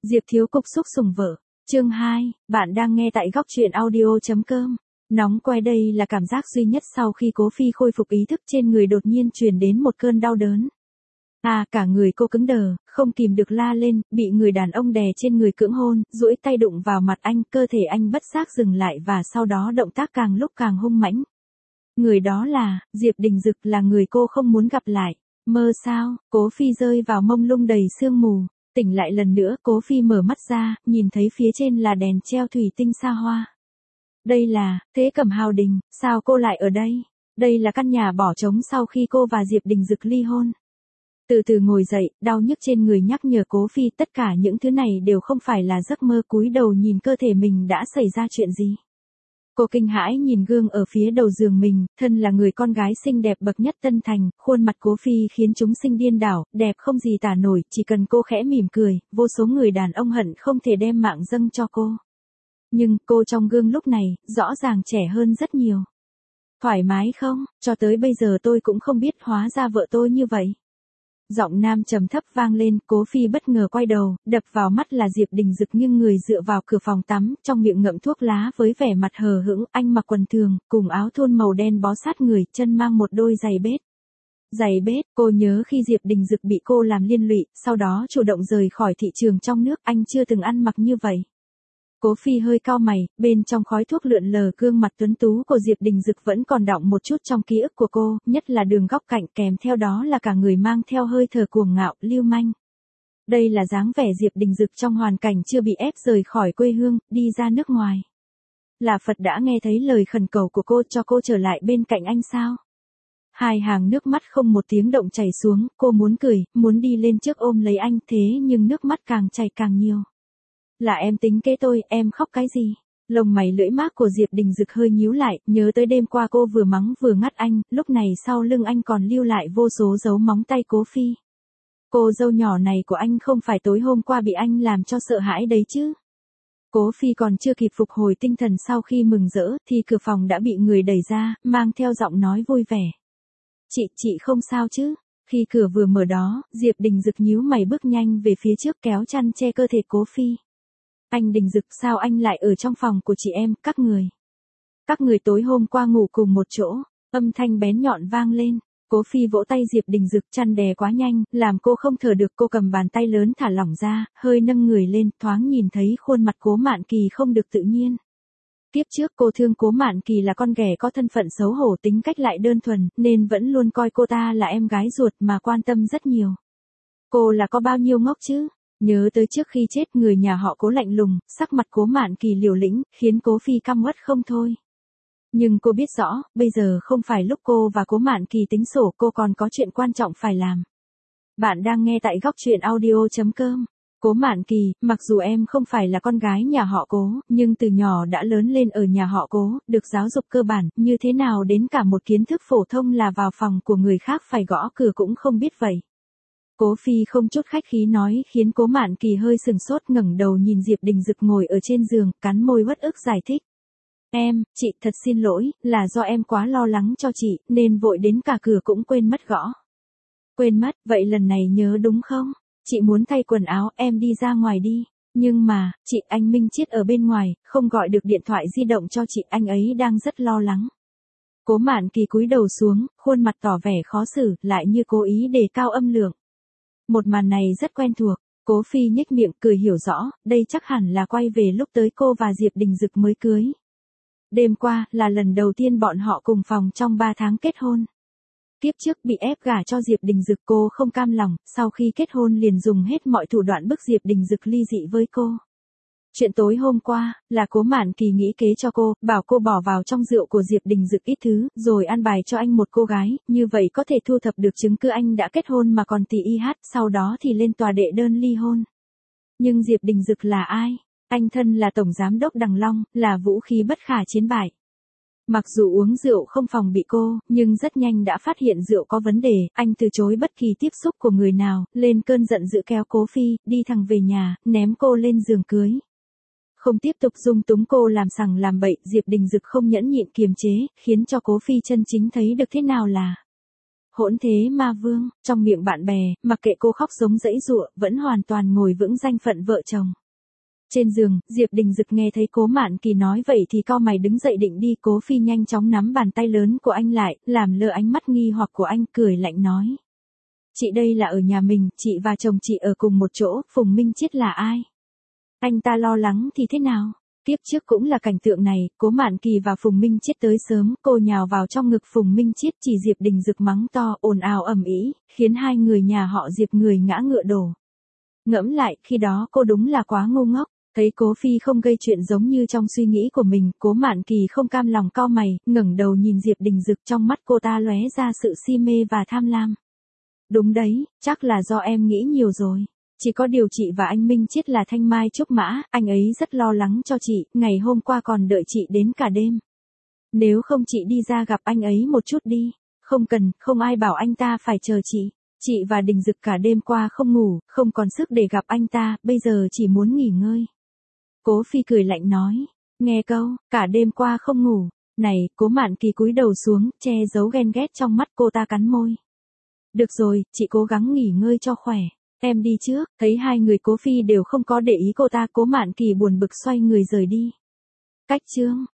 Diệp Thiếu Cục xúc sủng vợ. Chương 2, bạn đang nghe tại góc truyện audio.com. Nóng quay đây là cảm giác duy nhất sau khi Cố Phi khôi phục ý thức trên người đột nhiên truyền đến một cơn đau đớn. Cả người cô cứng đờ, không kìm được la lên, bị người đàn ông đè trên người cưỡng hôn, duỗi tay đụng vào mặt anh, cơ thể anh bất giác dừng lại và sau đó động tác càng lúc càng hung mãnh. Người đó là, Diệp Đình Dực, là người cô không muốn gặp lại. Mơ sao? Cố Phi rơi vào mông lung đầy sương mù. Tỉnh lại lần nữa, Cố Phi mở mắt ra, nhìn thấy phía trên là đèn treo thủy tinh xa hoa. Đây là, Thế Cẩm Hào Đình, sao cô lại ở đây? Đây là căn nhà bỏ trống sau khi cô và Diệp Đình Dực ly hôn. Từ từ ngồi dậy, đau nhức trên người nhắc nhở Cố Phi tất cả những thứ này đều không phải là giấc mơ, cúi đầu nhìn cơ thể mình đã xảy ra chuyện gì. Cô kinh hãi nhìn gương ở phía đầu giường mình, thân là người con gái xinh đẹp bậc nhất Tân Thành, khuôn mặt Cố Phi khiến chúng sinh điên đảo, đẹp không gì tả nổi, chỉ cần cô khẽ mỉm cười, vô số người đàn ông hận không thể đem mạng dâng cho cô. Nhưng cô trong gương lúc này, rõ ràng trẻ hơn rất nhiều. Thoải mái không? Cho tới bây giờ tôi cũng không biết hóa ra vợ tôi như vậy. Giọng nam trầm thấp vang lên, Cố Phi bất ngờ quay đầu, đập vào mắt là Diệp Đình Dực nhưng người dựa vào cửa phòng tắm, trong miệng ngậm thuốc lá với vẻ mặt hờ hững, anh mặc quần thường, cùng áo thun màu đen bó sát người, chân mang một đôi giày bết. Giày bết, cô nhớ khi Diệp Đình Dực bị cô làm liên lụy, sau đó chủ động rời khỏi thị trường trong nước, anh chưa từng ăn mặc như vậy. Cố Phi hơi cau mày, bên trong khói thuốc lượn lờ gương mặt tuấn tú của Diệp Đình Dực vẫn còn đọng một chút trong ký ức của cô, nhất là đường góc cạnh, kèm theo đó là cả người mang theo hơi thở cuồng ngạo, lưu manh. Đây là dáng vẻ Diệp Đình Dực trong hoàn cảnh chưa bị ép rời khỏi quê hương, đi ra nước ngoài. Là Phật đã nghe thấy lời khẩn cầu của cô cho cô trở lại bên cạnh anh sao? Hai hàng nước mắt không một tiếng động chảy xuống, cô muốn cười, muốn đi lên trước ôm lấy anh, thế nhưng nước mắt càng chảy càng nhiều. Là em tính kế tôi, em khóc cái gì? Lông mày lưỡi mác của Diệp Đình Dực hơi nhíu lại, nhớ tới đêm qua cô vừa mắng vừa ngắt anh, lúc này sau lưng anh còn lưu lại vô số dấu móng tay Cố Phi. Cô dâu nhỏ này của anh không phải tối hôm qua bị anh làm cho sợ hãi đấy chứ? Cố Phi còn chưa kịp phục hồi tinh thần sau khi mừng rỡ, thì cửa phòng đã bị người đẩy ra, mang theo giọng nói vui vẻ. Chị không sao chứ? Khi cửa vừa mở đó, Diệp Đình Dực nhíu mày bước nhanh về phía trước kéo chăn che cơ thể Cố Phi. Anh Đình Dực, sao anh lại ở trong phòng của chị em, các người tối hôm qua ngủ cùng một chỗ, âm thanh bén nhọn vang lên. Cố Phi vỗ tay Diệp Đình Dực, chăn đè quá nhanh, làm cô không thở được, cô cầm bàn tay lớn thả lỏng ra, hơi nâng người lên, thoáng nhìn thấy khuôn mặt Cố Mạn Kỳ không được tự nhiên. Tiếp trước cô thương Cố Mạn Kỳ là con ghẻ có thân phận xấu hổ, tính cách lại đơn thuần, nên vẫn luôn coi cô ta là em gái ruột mà quan tâm rất nhiều. Cô là có bao nhiêu ngốc chứ? Nhớ tới trước khi chết người nhà họ Cố lạnh lùng, sắc mặt Cố Mạn Kỳ liều lĩnh, khiến Cố Phi căm uất không thôi. Nhưng cô biết rõ, bây giờ không phải lúc cô và Cố Mạn Kỳ tính sổ, cô còn có chuyện quan trọng phải làm. Bạn đang nghe tại góc truyện audio.com. Cố Mạn Kỳ, mặc dù em không phải là con gái nhà họ Cố, nhưng từ nhỏ đã lớn lên ở nhà họ Cố, được giáo dục cơ bản, như thế nào đến cả một kiến thức phổ thông là vào phòng của người khác phải gõ cửa cũng không biết vậy. Cố Phi không chút khách khí nói, khiến Cố Mạn Kỳ hơi sừng sốt, ngẩng đầu nhìn Diệp Đình Dực ngồi ở trên giường, cắn môi uất ức giải thích. Chị thật xin lỗi, là do em quá lo lắng cho chị, nên vội đến cả cửa cũng quên mất gõ. Quên mất, vậy lần này nhớ đúng không? Chị muốn thay quần áo, em đi ra ngoài đi. Nhưng mà, chị, anh Minh Chiết ở bên ngoài, không gọi được điện thoại di động cho chị, anh ấy đang rất lo lắng. Cố Mạn Kỳ cúi đầu xuống, khuôn mặt tỏ vẻ khó xử, lại như cố ý đề cao âm lượng. Một màn này rất quen thuộc, Cố Phi nhếch miệng cười hiểu rõ, đây chắc hẳn là quay về lúc tới cô và Diệp Đình Dực mới cưới. Đêm qua, là lần đầu tiên bọn họ cùng phòng trong 3 tháng kết hôn. Tiếp trước bị ép gả cho Diệp Đình Dực, cô không cam lòng, sau khi kết hôn liền dùng hết mọi thủ đoạn bức Diệp Đình Dực ly dị với cô. Chuyện tối hôm qua, là Cố Mạn Kỳ nghĩ kế cho cô, bảo cô bỏ vào trong rượu của Diệp Đình Dực ít thứ, rồi an bài cho anh một cô gái, như vậy có thể thu thập được chứng cứ anh đã kết hôn mà còn tỉ y hát, sau đó thì lên tòa đệ đơn ly hôn. Nhưng Diệp Đình Dực là ai? Anh thân là Tổng Giám đốc Đằng Long, là vũ khí bất khả chiến bại. Mặc dù uống rượu không phòng bị cô, nhưng rất nhanh đã phát hiện rượu có vấn đề, anh từ chối bất kỳ tiếp xúc của người nào, lên cơn giận dữ kéo Cố Phi, đi thẳng về nhà, ném cô lên giường cưới. Không tiếp tục dung túng cô làm sằng làm bậy, Diệp Đình Dực không nhẫn nhịn kiềm chế, khiến cho Cố Phi chân chính thấy được thế nào là Hỗn thế ma vương, trong miệng bạn bè, mặc kệ cô khóc giống dãy giụa, vẫn hoàn toàn ngồi vững danh phận vợ chồng. Trên giường, Diệp Đình Dực nghe thấy Cố Mạn Kỳ nói vậy thì cau mày đứng dậy định đi, Cố Phi nhanh chóng nắm bàn tay lớn của anh lại, làm lơ ánh mắt nghi hoặc của anh, cười lạnh nói. Chị đây là ở nhà mình, chị và chồng chị ở cùng một chỗ, Phùng Minh Chiết là ai? Anh ta lo lắng thì thế nào? Tiếp trước cũng là cảnh tượng này, Cố Mạn Kỳ và Phùng Minh Chiết tới sớm, cô nhào vào trong ngực Phùng Minh Chiết, chỉ Diệp Đình Dực mắng to, ồn ào ầm ĩ, khiến hai người nhà họ Diệp người ngã ngựa đổ. Ngẫm lại, khi đó cô đúng là quá ngu ngốc. Thấy Cố Phi không gây chuyện giống như trong suy nghĩ của mình, Cố Mạn Kỳ không cam lòng cau mày, ngẩng đầu nhìn Diệp Đình Dực, trong mắt cô ta lóe ra sự si mê và tham lam. Đúng đấy, chắc là do em nghĩ nhiều rồi. Chỉ có điều chị và anh Minh Chiết là thanh mai trúc mã, anh ấy rất lo lắng cho chị, ngày hôm qua còn đợi chị đến cả đêm. Nếu không chị đi ra gặp anh ấy một chút đi. Không cần, không ai bảo anh ta phải chờ chị. Chị và Đình Dực cả đêm qua không ngủ, không còn sức để gặp anh ta, bây giờ chỉ muốn nghỉ ngơi. Cố Phi cười lạnh nói, nghe câu, cả đêm qua không ngủ. Này, Cố Mạn Kỳ cúi đầu xuống, che giấu ghen ghét trong mắt, cô ta cắn môi. Được rồi, chị cố gắng nghỉ ngơi cho khỏe. Em đi trước. Thấy hai người Cố Phi đều không có để ý cô ta, Cố Mạn Kỳ buồn bực xoay người rời đi. Cách chương